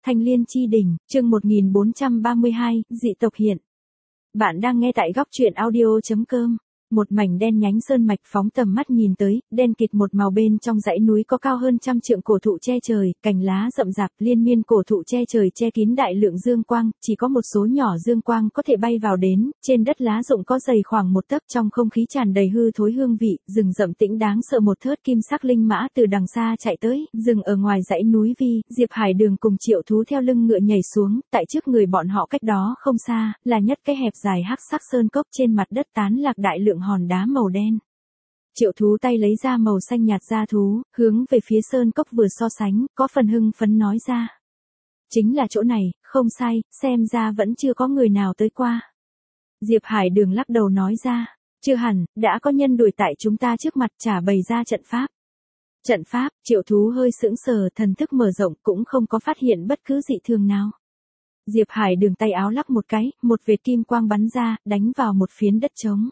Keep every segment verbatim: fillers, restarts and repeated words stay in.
Thanh Liên Chi Đỉnh, chương một nghìn bốn trăm ba mươi hai, dị tộc hiện. Bạn đang nghe tại góc truyện audio.com. Một mảnh đen nhánh sơn mạch phóng tầm mắt nhìn tới, đen kịt một màu bên trong dãy núi có cao hơn trăm trượng cổ thụ che trời, cành lá rậm rạp, liên miên cổ thụ che trời che kín đại lượng dương quang, chỉ có một số nhỏ dương quang có thể bay vào đến, trên đất lá rụng có dày khoảng một tấc, trong không khí tràn đầy hư thối hương vị, rừng rậm tĩnh đáng sợ. Một thớt kim sắc linh mã từ đằng xa chạy tới, dừng ở ngoài dãy núi Vi, Diệp Hải Đường cùng Triệu Thú theo lưng ngựa nhảy xuống, tại trước người bọn họ cách đó không xa, là nhất cái hẹp dài hắc sắc sơn cốc, trên mặt đất tán lạc đại lượng hòn đá màu đen. Triệu Thú tay lấy ra màu xanh nhạt da thú, hướng về phía sơn cốc vừa so sánh, có phần hưng phấn nói ra. Chính là chỗ này, không sai, xem ra vẫn chưa có người nào tới qua. Diệp Hải Đường lắc đầu nói ra, chưa hẳn, đã có nhân đuổi tại chúng ta trước mặt trả bày ra trận pháp. Trận pháp, Triệu Thú hơi sững sờ, thần thức mở rộng cũng không có phát hiện bất cứ dị thường nào. Diệp Hải Đường tay áo lắc một cái, một vệt kim quang bắn ra, đánh vào một phiến đất trống.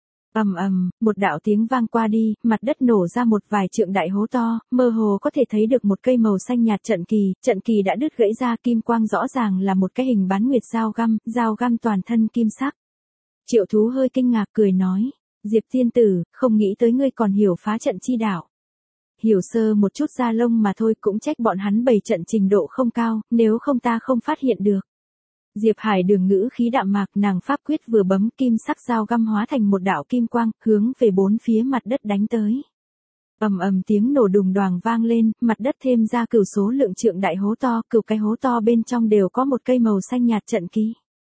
Ầm ầm, một đạo tiếng vang qua đi, mặt đất nổ ra một vài trượng đại hố to, mơ hồ có thể thấy được một cây màu xanh nhạt trận kỳ, trận kỳ đã đứt gãy ra, kim quang rõ ràng là một cái hình bán nguyệt dao găm, dao găm toàn thân kim sắc. Triệu Thú hơi kinh ngạc cười nói, Diệp tiên tử, không nghĩ tới ngươi còn hiểu phá trận chi đạo. Hiểu sơ một chút da lông mà thôi, cũng trách bọn hắn bày trận trình độ không cao, nếu không ta không phát hiện được. Diệp Hải Đường ngữ khí đạm mạc, nàng pháp quyết vừa bấm, kim sắc dao găm hóa thành một đạo kim quang, hướng về bốn phía mặt đất đánh tới. Ầm ầm tiếng nổ đùng đoàng vang lên, mặt đất thêm ra cửu số lượng trượng đại hố to, cửu cái hố to bên trong đều có một cây màu xanh nhạt trận kỳ.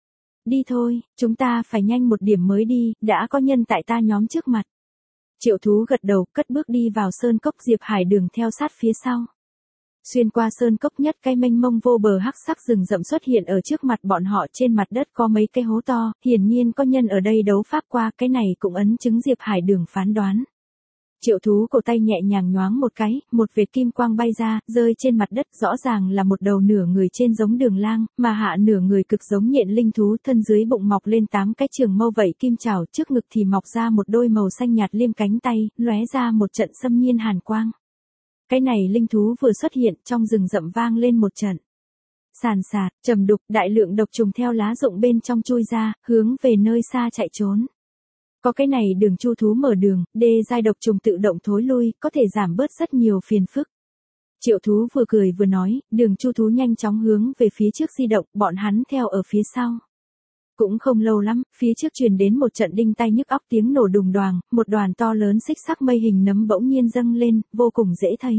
Đi thôi, chúng ta phải nhanh một điểm mới đi, đã có nhân tại ta nhóm trước mặt. Triệu Thú gật đầu, cất bước đi vào sơn cốc, Diệp Hải Đường theo sát phía sau. Xuyên qua sơn cốc, nhất cái mênh mông vô bờ hắc sắc rừng rậm xuất hiện ở trước mặt bọn họ, trên mặt đất có mấy cái hố to, hiển nhiên có nhân ở đây đấu pháp qua, cái này cũng ấn chứng Diệp Hải Đường phán đoán. Triệu Thú cổ tay nhẹ nhàng nhoáng một cái, một vệt kim quang bay ra, rơi trên mặt đất, rõ ràng là một đầu nửa người trên giống đường lang, mà hạ nửa người cực giống nhện linh thú, thân dưới bụng mọc lên tám cái trường mâu vẩy kim chảo, trước ngực thì mọc ra một đôi màu xanh nhạt liêm cánh tay, lóe ra một trận xâm nhiên hàn quang. Cái này linh thú vừa xuất hiện, trong rừng rậm vang lên một trận sàn sạt, trầm đục, đại lượng độc trùng theo lá rụng bên trong chui ra, hướng về nơi xa chạy trốn. Có cái này đường chu thú mở đường, đê giai độc trùng tự động thối lui, có thể giảm bớt rất nhiều phiền phức. Triệu Thú vừa cười vừa nói, đường chu thú nhanh chóng hướng về phía trước di động, bọn hắn theo ở phía sau. Cũng không lâu lắm, phía trước truyền đến một trận đinh tai nhức óc tiếng nổ đùng đoàng, một đoàn to lớn xích sắc mây hình nấm bỗng nhiên dâng lên, vô cùng dễ thấy.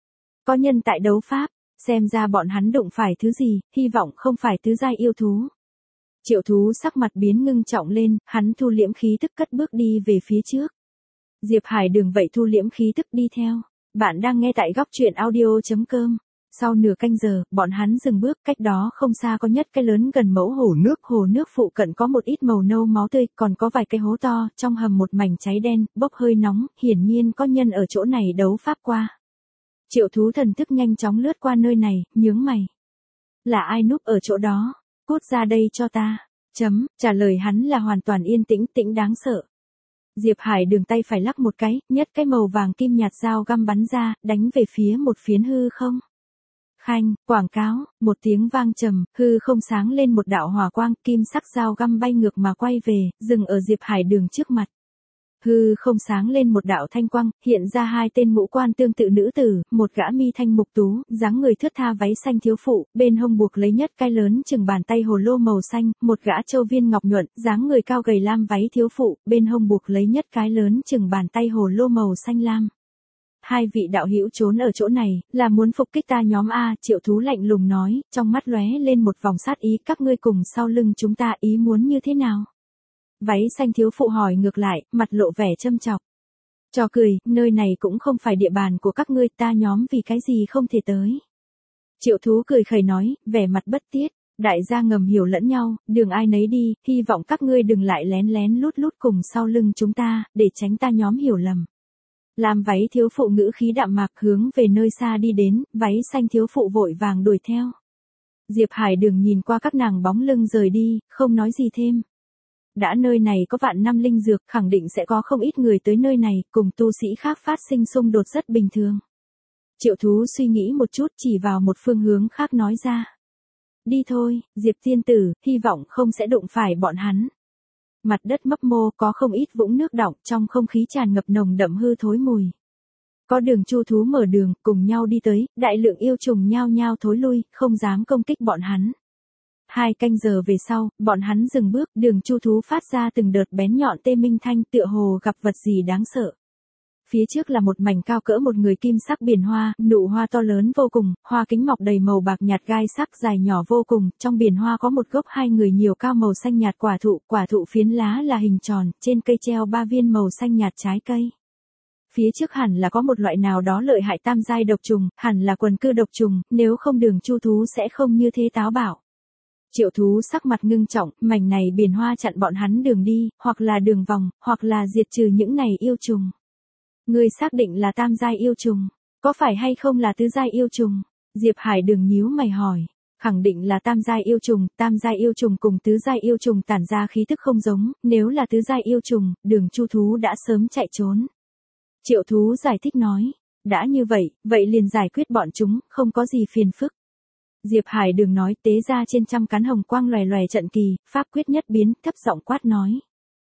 Có nhân tại đấu pháp, xem ra bọn hắn đụng phải thứ gì, hy vọng không phải tứ giai yêu thú. Triệu Thú sắc mặt biến ngưng trọng lên, hắn thu liễm khí tức cất bước đi về phía trước. Diệp Hải Đường vậy thu liễm khí tức đi theo. Bạn đang nghe tại góc truyện audio.com. Sau nửa canh giờ, bọn hắn dừng bước, cách đó không xa có nhất cái lớn gần mẫu hồ nước, hồ nước phụ cận có một ít màu nâu máu tươi, còn có vài cái hố to, trong hầm một mảnh cháy đen, bốc hơi nóng, hiển nhiên có nhân ở chỗ này đấu pháp qua. Triệu Thú thần thức nhanh chóng lướt qua nơi này, nhướng mày. Là ai núp ở chỗ đó? Cút ra đây cho ta. Chấm, trả lời hắn là hoàn toàn yên tĩnh, tĩnh đáng sợ. Diệp Hải Đường tay phải lắc một cái, nhất cái màu vàng kim nhạt dao găm bắn ra, đánh về phía một phiến hư không. Khanh, quảng cáo, một tiếng vang trầm, hư không sáng lên một đạo hỏa quang, kim sắc dao găm bay ngược mà quay về, dừng ở Diệp Hải Đường trước mặt. Hư không sáng lên một đạo thanh quang, hiện ra hai tên ngũ quan tương tự nữ tử, một gã mi thanh mục tú, dáng người thướt tha váy xanh thiếu phụ, bên hông buộc lấy nhất cái lớn chừng bàn tay hồ lô màu xanh, một gã châu viên ngọc nhuận, dáng người cao gầy lam váy thiếu phụ, bên hông buộc lấy nhất cái lớn chừng bàn tay hồ lô màu xanh lam. Hai vị đạo hữu trốn ở chỗ này, là muốn phục kích ta nhóm A, Triệu Thú lạnh lùng nói, trong mắt lóe lên một vòng sát ý, các ngươi cùng sau lưng chúng ta ý muốn như thế nào? Váy xanh thiếu phụ hỏi ngược lại, mặt lộ vẻ châm chọc. Trò cười, nơi này cũng không phải địa bàn của các ngươi, ta nhóm vì cái gì không thể tới. Triệu Thú cười khẩy nói, vẻ mặt bất tiết, đại gia ngầm hiểu lẫn nhau, đường ai nấy đi, hy vọng các ngươi đừng lại lén lén lút lút cùng sau lưng chúng ta, để tránh ta nhóm hiểu lầm. Làm váy thiếu phụ ngữ khí đạm mạc hướng về nơi xa đi đến, váy xanh thiếu phụ vội vàng đuổi theo. Diệp Hải Đường nhìn qua các nàng bóng lưng rời đi, không nói gì thêm. Đã nơi này có vạn năm linh dược, khẳng định sẽ có không ít người tới nơi này, cùng tu sĩ khác phát sinh xung đột rất bình thường. Triệu Thú suy nghĩ một chút, chỉ vào một phương hướng khác nói ra. Đi thôi, Diệp tiên tử, hy vọng không sẽ đụng phải bọn hắn. Mặt đất mấp mô có không ít vũng nước đọng, trong không khí tràn ngập nồng đậm hư thối mùi. Có Đường Chu thú mở đường, cùng nhau đi tới, đại lượng yêu trùng nhao nhao thối lui, không dám công kích bọn hắn. Hai canh giờ về sau, bọn hắn dừng bước, Đường Chu thú phát ra từng đợt bén nhọn tê minh thanh, tựa hồ gặp vật gì đáng sợ. Phía trước là một mảnh cao cỡ một người kim sắc biển hoa, nụ hoa to lớn vô cùng, hoa kính mọc đầy màu bạc nhạt gai sắc dài nhỏ vô cùng, trong biển hoa có một gốc hai người nhiều cao màu xanh nhạt quả thụ, quả thụ phiến lá là hình tròn, trên cây treo ba viên màu xanh nhạt trái cây. Phía trước hẳn là có một loại nào đó lợi hại tam giai độc trùng, hẳn là quần cư độc trùng, nếu không Đường Chu thú sẽ không như thế táo bạo. Triệu thú sắc mặt ngưng trọng, mảnh này biển hoa chặn bọn hắn đường đi, hoặc là đường vòng, hoặc là diệt trừ những này yêu trùng. Ngươi xác định là tam giai yêu trùng, có phải hay không là tứ giai yêu trùng? Diệp Hải Đường nhíu mày hỏi. Khẳng định là tam giai yêu trùng, tam giai yêu trùng cùng tứ giai yêu trùng tản ra khí tức không giống, nếu là tứ giai yêu trùng, Đường Chu thú đã sớm chạy trốn. Triệu thú giải thích nói, đã như vậy, vậy liền giải quyết bọn chúng, không có gì phiền phức. Diệp Hải Đường nói tế ra trên trăm cán hồng quang lòe lòe trận kỳ, pháp quyết nhất biến, thấp giọng quát nói.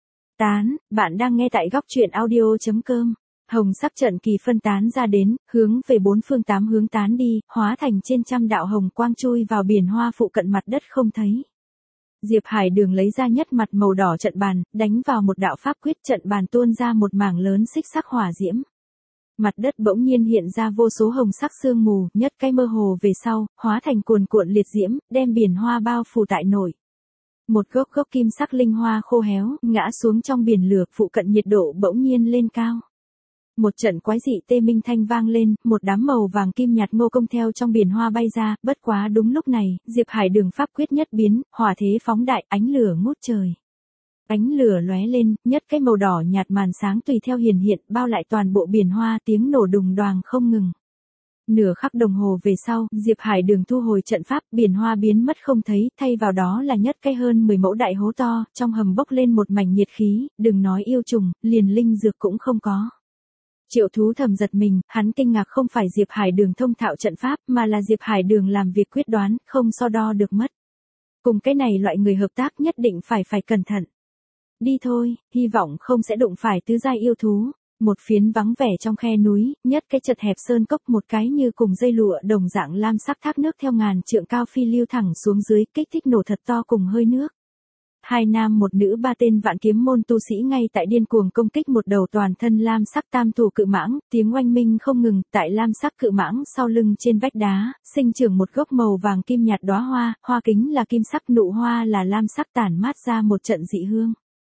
Tán, bạn đang nghe tại góc truyện audio chấm com. Hồng sắc trận kỳ phân tán ra đến, hướng về bốn phương tám hướng tán đi, hóa thành trên trăm đạo hồng quang chui vào biển hoa phụ cận mặt đất không thấy. Diệp Hải Đường lấy ra nhất mặt màu đỏ trận bàn, đánh vào một đạo pháp quyết, trận bàn tuôn ra một mảng lớn xích sắc hỏa diễm. Mặt đất bỗng nhiên hiện ra vô số hồng sắc sương mù, nhất cái mơ hồ về sau, hóa thành cuồn cuộn liệt diễm, đem biển hoa bao phủ tại nội. Một gốc gốc kim sắc linh hoa khô héo, ngã xuống trong biển lửa, phụ cận nhiệt độ bỗng nhiên lên cao. Một trận quái dị tê minh thanh vang lên, một đám màu vàng kim nhạt ngô công theo trong biển hoa bay ra, bất quá đúng lúc này, Diệp Hải Đường pháp quyết nhất biến, hỏa thế phóng đại, ánh lửa ngút trời. Ánh lửa lóe lên, nhất cái màu đỏ nhạt màn sáng tùy theo hiển hiện, bao lại toàn bộ biển hoa, tiếng nổ đùng đoàng không ngừng. Nửa khắc đồng hồ về sau, Diệp Hải Đường thu hồi trận pháp, biển hoa biến mất không thấy, thay vào đó là nhất cái hơn mười mẫu đại hố to, trong hầm bốc lên một mảnh nhiệt khí, đừng nói yêu trùng, liền linh dược cũng không có. Triệu thú thầm giật mình, hắn kinh ngạc không phải Diệp Hải Đường thông thạo trận pháp, mà là Diệp Hải Đường làm việc quyết đoán, không so đo được mất. Cùng cái này loại người hợp tác nhất định phải phải cẩn thận. Đi thôi, hy vọng không sẽ đụng phải tứ giai yêu thú. Một phiến vắng vẻ trong khe núi, nhất cái chật hẹp sơn cốc, một cái như cùng dây lụa đồng dạng lam sắc thác nước theo ngàn trượng cao phi lưu thẳng xuống dưới, kích thích nổ thật to cùng hơi nước. Hai nam một nữ ba tên vạn kiếm môn tu sĩ ngay tại điên cuồng công kích một đầu toàn thân lam sắc tam thủ cự mãng, tiếng oanh minh không ngừng, tại lam sắc cự mãng sau lưng trên vách đá, sinh trưởng một gốc màu vàng kim nhạt đóa hoa, hoa kính là kim sắc, nụ hoa là lam sắc, tản mát ra một trận dị hương.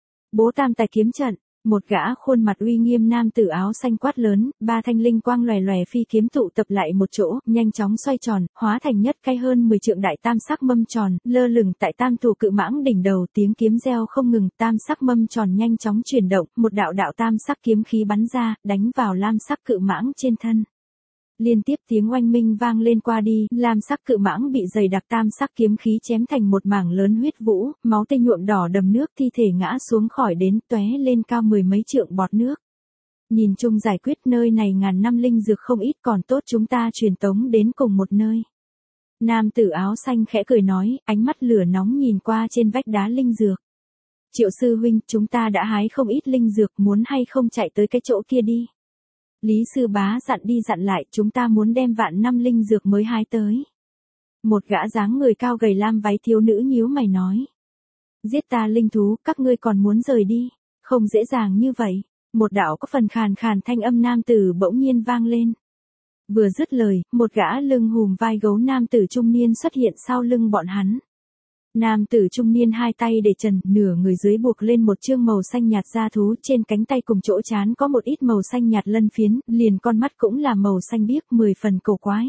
Bố tam tài kiếm trận. Một gã khuôn mặt uy nghiêm nam tử áo xanh quát lớn, ba thanh linh quang lòe lòe phi kiếm tụ tập lại một chỗ, nhanh chóng xoay tròn, hóa thành nhất cái hơn mười trượng đại tam sắc mâm tròn, lơ lửng tại tam thủ cự mãng đỉnh đầu, tiếng kiếm reo không ngừng, tam sắc mâm tròn nhanh chóng chuyển động, một đạo đạo tam sắc kiếm khí bắn ra, đánh vào lam sắc cự mãng trên thân. Liên tiếp tiếng oanh minh vang lên qua đi, lam sắc cự mãng bị dày đặc tam sắc kiếm khí chém thành một mảng lớn huyết vũ, máu tươi nhuộm đỏ đầm nước, thi thể ngã xuống khỏi đến tóe lên cao mười mấy trượng bọt nước. Nhìn chung giải quyết nơi này ngàn năm linh dược không ít, còn tốt chúng ta truyền tống đến cùng một nơi. Nam tử áo xanh khẽ cười nói, ánh mắt lửa nóng nhìn qua trên vách đá linh dược. Triệu sư huynh, chúng ta đã hái không ít linh dược, muốn hay không chạy tới cái chỗ kia đi. Lý sư bá dặn đi dặn lại, chúng ta muốn đem vạn năm linh dược mới hái tới. Một gã dáng người cao gầy lam váy thiếu nữ nhíu mày nói. Giết ta linh thú, các ngươi còn muốn rời đi, không dễ dàng như vậy. Một đạo có phần khàn khàn thanh âm nam tử bỗng nhiên vang lên. Vừa dứt lời, một gã lưng hùm vai gấu nam tử trung niên xuất hiện sau lưng bọn hắn. Nam tử trung niên hai tay để trần, nửa người dưới buộc lên một chương màu xanh nhạt da thú, trên cánh tay cùng chỗ trán có một ít màu xanh nhạt lân phiến, liền con mắt cũng là màu xanh biếc, mười phần cổ quái.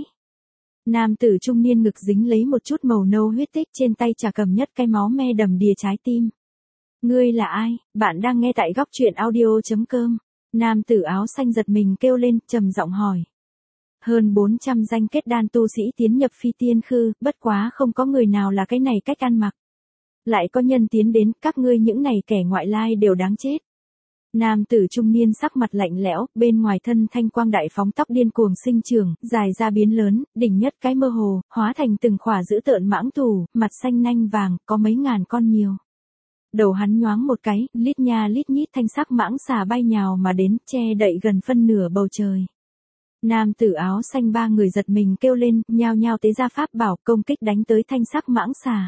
Nam tử trung niên ngực dính lấy một chút màu nâu huyết tích, trên tay chả cầm nhất cái máu me đầm đìa trái tim. Ngươi là ai? Bạn đang nghe tại góc truyện audio chấm com. Nam tử áo xanh giật mình kêu lên, trầm giọng hỏi. Hơn bốn trăm danh kết đan tu sĩ tiến nhập phi tiên khư, bất quá không có người nào là cái này cách ăn mặc. Lại có nhân tiến đến, các ngươi những này kẻ ngoại lai đều đáng chết. Nam tử trung niên sắc mặt lạnh lẽo, bên ngoài thân thanh quang đại phóng tóc điên cuồng sinh trưởng, dài ra biến lớn, đỉnh nhất cái mơ hồ, hóa thành từng khỏa dữ tợn mãng tù, mặt xanh nanh vàng, có mấy ngàn con nhiều. Đầu hắn nhoáng một cái, lít nha lít nhít thanh sắc mãng xà bay nhào mà đến, che đậy gần phân nửa bầu trời. Nam tử áo xanh ba người giật mình kêu lên, nhao nhao tế ra pháp bảo công kích đánh tới thanh sắc mãng xà.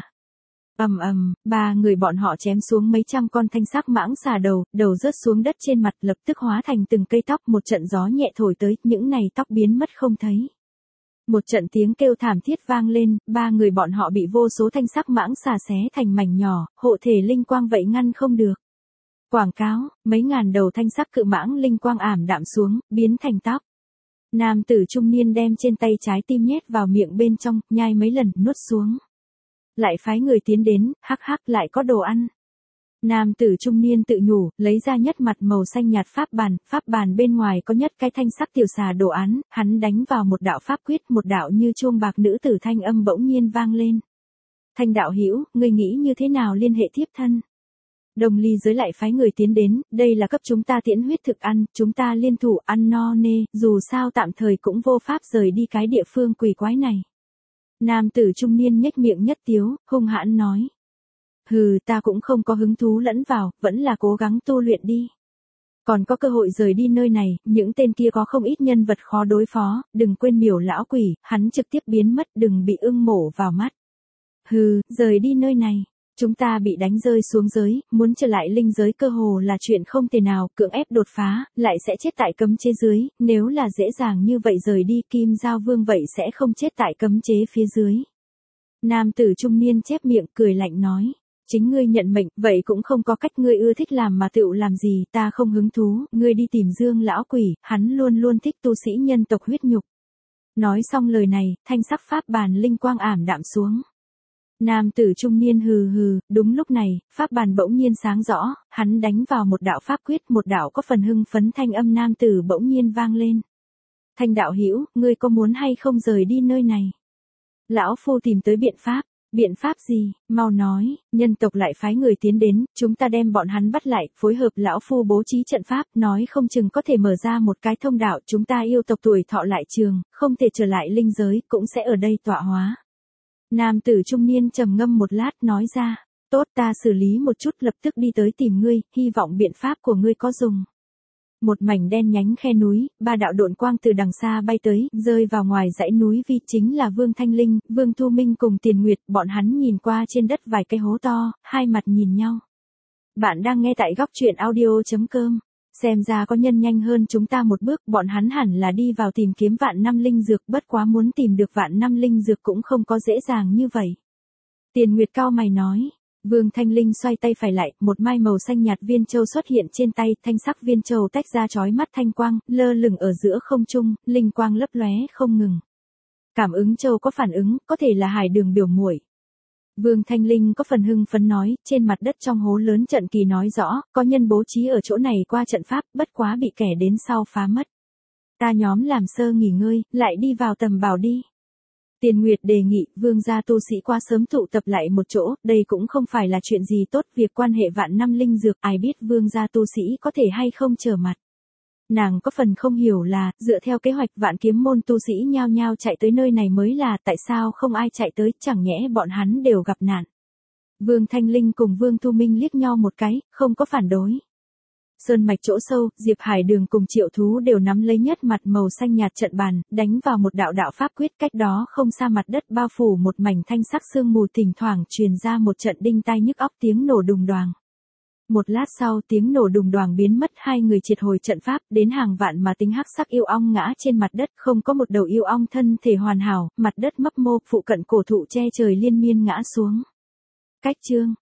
Ầm ầm, ba người bọn họ chém xuống mấy trăm con thanh sắc mãng xà đầu, đầu rớt xuống đất trên mặt lập tức hóa thành từng cây tóc, một trận gió nhẹ thổi tới, những này tóc biến mất không thấy. Một trận tiếng kêu thảm thiết vang lên, ba người bọn họ bị vô số thanh sắc mãng xà xé thành mảnh nhỏ, hộ thể linh quang vậy ngăn không được. Quảng cáo, mấy ngàn đầu thanh sắc cự mãng linh quang ảm đạm xuống, biến thành tóc. Nam tử trung niên đem trên tay trái tim nhét vào miệng bên trong, nhai mấy lần, nuốt xuống. Lại phái người tiến đến, hắc hắc lại có đồ ăn. Nam tử trung niên tự nhủ, lấy ra nhất mặt màu xanh nhạt pháp bàn, pháp bàn bên ngoài có nhất cái thanh sắc tiểu xà đồ án, hắn đánh vào một đạo pháp quyết, một đạo như chuông bạc nữ tử thanh âm bỗng nhiên vang lên. Thanh đạo hữu, ngươi nghĩ như thế nào liên hệ thiếp thân? Đồng ly giới lại phái người tiến đến, đây là cấp chúng ta tiễn huyết thực ăn, chúng ta liên thủ ăn no nê, dù sao tạm thời cũng vô pháp rời đi cái địa phương quỷ quái này. Nam tử trung niên nhếch miệng nhất tiếu, hung hãn nói. Hừ, ta cũng không có hứng thú lẫn vào, vẫn là cố gắng tu luyện đi. Còn có cơ hội rời đi nơi này, những tên kia có không ít nhân vật khó đối phó, đừng quên miểu lão quỷ, hắn trực tiếp biến mất, đừng bị ưng mổ vào mắt. Hừ, rời đi nơi này. Chúng ta bị đánh rơi xuống giới, muốn trở lại linh giới cơ hồ là chuyện không thể nào, cưỡng ép đột phá, lại sẽ chết tại cấm chế dưới, nếu là dễ dàng như vậy rời đi Kim Giao Vương vậy sẽ không chết tại cấm chế phía dưới. Nam tử trung niên chép miệng cười lạnh nói, chính ngươi nhận mệnh, vậy cũng không có cách ngươi ưa thích làm mà tựu làm gì, ta không hứng thú, ngươi đi tìm Dương lão quỷ, hắn luôn luôn thích tu sĩ nhân tộc huyết nhục. Nói xong lời này, thanh sắc pháp bàn linh quang ảm đạm xuống. Nam tử trung niên hừ hừ, đúng lúc này, pháp bàn bỗng nhiên sáng rõ, hắn đánh vào một đạo pháp quyết, một đạo có phần hưng phấn thanh âm nam tử bỗng nhiên vang lên. Thanh đạo hữu, ngươi có muốn hay không rời đi nơi này? Lão phu tìm tới biện pháp, biện pháp gì, mau nói, nhân tộc lại phái người tiến đến, chúng ta đem bọn hắn bắt lại, phối hợp lão phu bố trí trận pháp, nói không chừng có thể mở ra một cái thông đạo, chúng ta yêu tộc tuổi thọ lại trường, không thể trở lại linh giới, cũng sẽ ở đây tọa hóa. Nam tử trung niên trầm ngâm một lát nói ra, tốt ta xử lý một chút lập tức đi tới tìm ngươi, hy vọng biện pháp của ngươi có dùng. Một mảnh đen nhánh khe núi, ba đạo độn quang từ đằng xa bay tới, rơi vào ngoài dãy núi vi chính là Vương Thanh Linh, Vương Thu Minh cùng Tiền Nguyệt, bọn hắn nhìn qua trên đất vài cái hố to, hai mặt nhìn nhau. Bạn đang nghe tại góc truyện audio chấm com. Xem ra có nhân nhanh hơn chúng ta một bước, bọn hắn hẳn là đi vào tìm kiếm vạn năm linh dược, bất quá muốn tìm được vạn năm linh dược cũng không có dễ dàng như vậy. Tiền Nguyệt cao mày nói, Vương Thanh Linh xoay tay phải lại, một mai màu xanh nhạt viên châu xuất hiện trên tay, thanh sắc viên châu tách ra chói mắt thanh quang, lơ lửng ở giữa không trung, linh quang lấp lóe không ngừng. Cảm ứng châu có phản ứng, có thể là hải đường biểu muội. Vương Thanh Linh có phần hưng phấn nói, trên mặt đất trong hố lớn trận kỳ nói rõ, có nhân bố trí ở chỗ này qua trận pháp, bất quá bị kẻ đến sau phá mất. Ta nhóm làm sơ nghỉ ngơi, lại đi vào tầm bảo đi. Tiền Nguyệt đề nghị, vương gia tu sĩ qua sớm tụ tập lại một chỗ, đây cũng không phải là chuyện gì tốt, việc quan hệ vạn năm linh dược, ai biết vương gia tu sĩ có thể hay không trở mặt. Nàng có phần không hiểu là, dựa theo kế hoạch vạn kiếm môn tu sĩ nhao nhao chạy tới nơi này mới là, tại sao không ai chạy tới, chẳng nhẽ bọn hắn đều gặp nạn. Vương Thanh Linh cùng Vương Thu Minh liếc nhau một cái, không có phản đối. Sơn mạch chỗ sâu, Diệp Hải Đường cùng Triệu Thú đều nắm lấy nhất mặt màu xanh nhạt trận bàn, đánh vào một đạo đạo pháp quyết, cách đó không xa mặt đất bao phủ một mảnh thanh sắc sương mù, thỉnh thoảng truyền ra một trận đinh tai nhức óc tiếng nổ đùng đoàng. Một lát sau tiếng nổ đùng đoàng biến mất, hai người triệt hồi trận pháp, đến hàng vạn mà tính hắc sắc yêu ong ngã trên mặt đất, không có một đầu yêu ong thân thể hoàn hảo, mặt đất mấp mô, phụ cận cổ thụ che trời liên miên ngã xuống. Cách chương